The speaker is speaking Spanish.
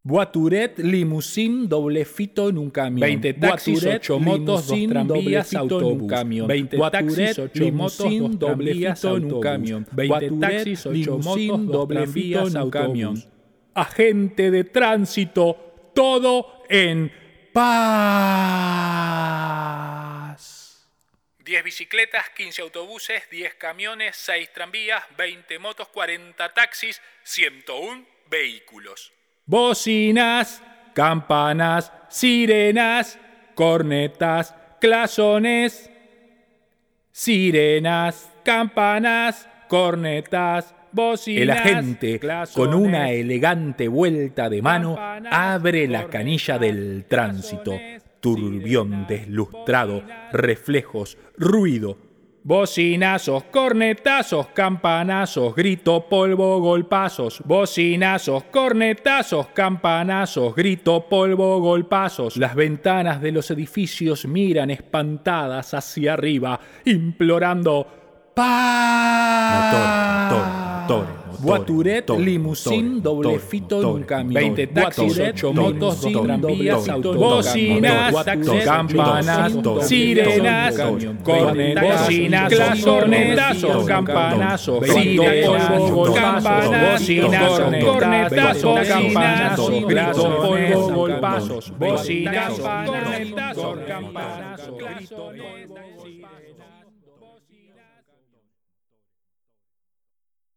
Voituret, limusín, doble fito en un camión. 20 taxis, 8 motos, 2 tranvías, autobús. 20 taxis, 8 motos, 2 doble fito en un camión. 20 taxis, 8 motos, doble fito en un camión. Agente de tránsito, todo en paz. 10 bicicletas, 15 autobuses, 10 camiones, 6 tranvías, 20 motos, 40 taxis, 101 vehículos. Bocinas, campanas, sirenas, cornetas, clasones. Sirenas, campanas, cornetas, bocinas. El agente, clasones, con una elegante vuelta de mano, abre la canilla del tránsito. Turbión deslustrado, reflejos, ruido. Bocinazos, cornetazos, campanazos, grito, polvo, golpazos. Bocinazos, cornetazos, campanazos, grito, polvo, golpazos. Las ventanas de los edificios miran espantadas hacia arriba, implorando ¡paz! Motor. Voituret, limusín, doble fito en un camión. 20 taxis, 8 motos, 2 tranvías, bocinas, campanas, sirenas, cornetas, clasornetazos, campanazos, sirenas, campanas, cornetazos, campanas, grito, polvo, golpazos, bocinas, cornetazos, campanas,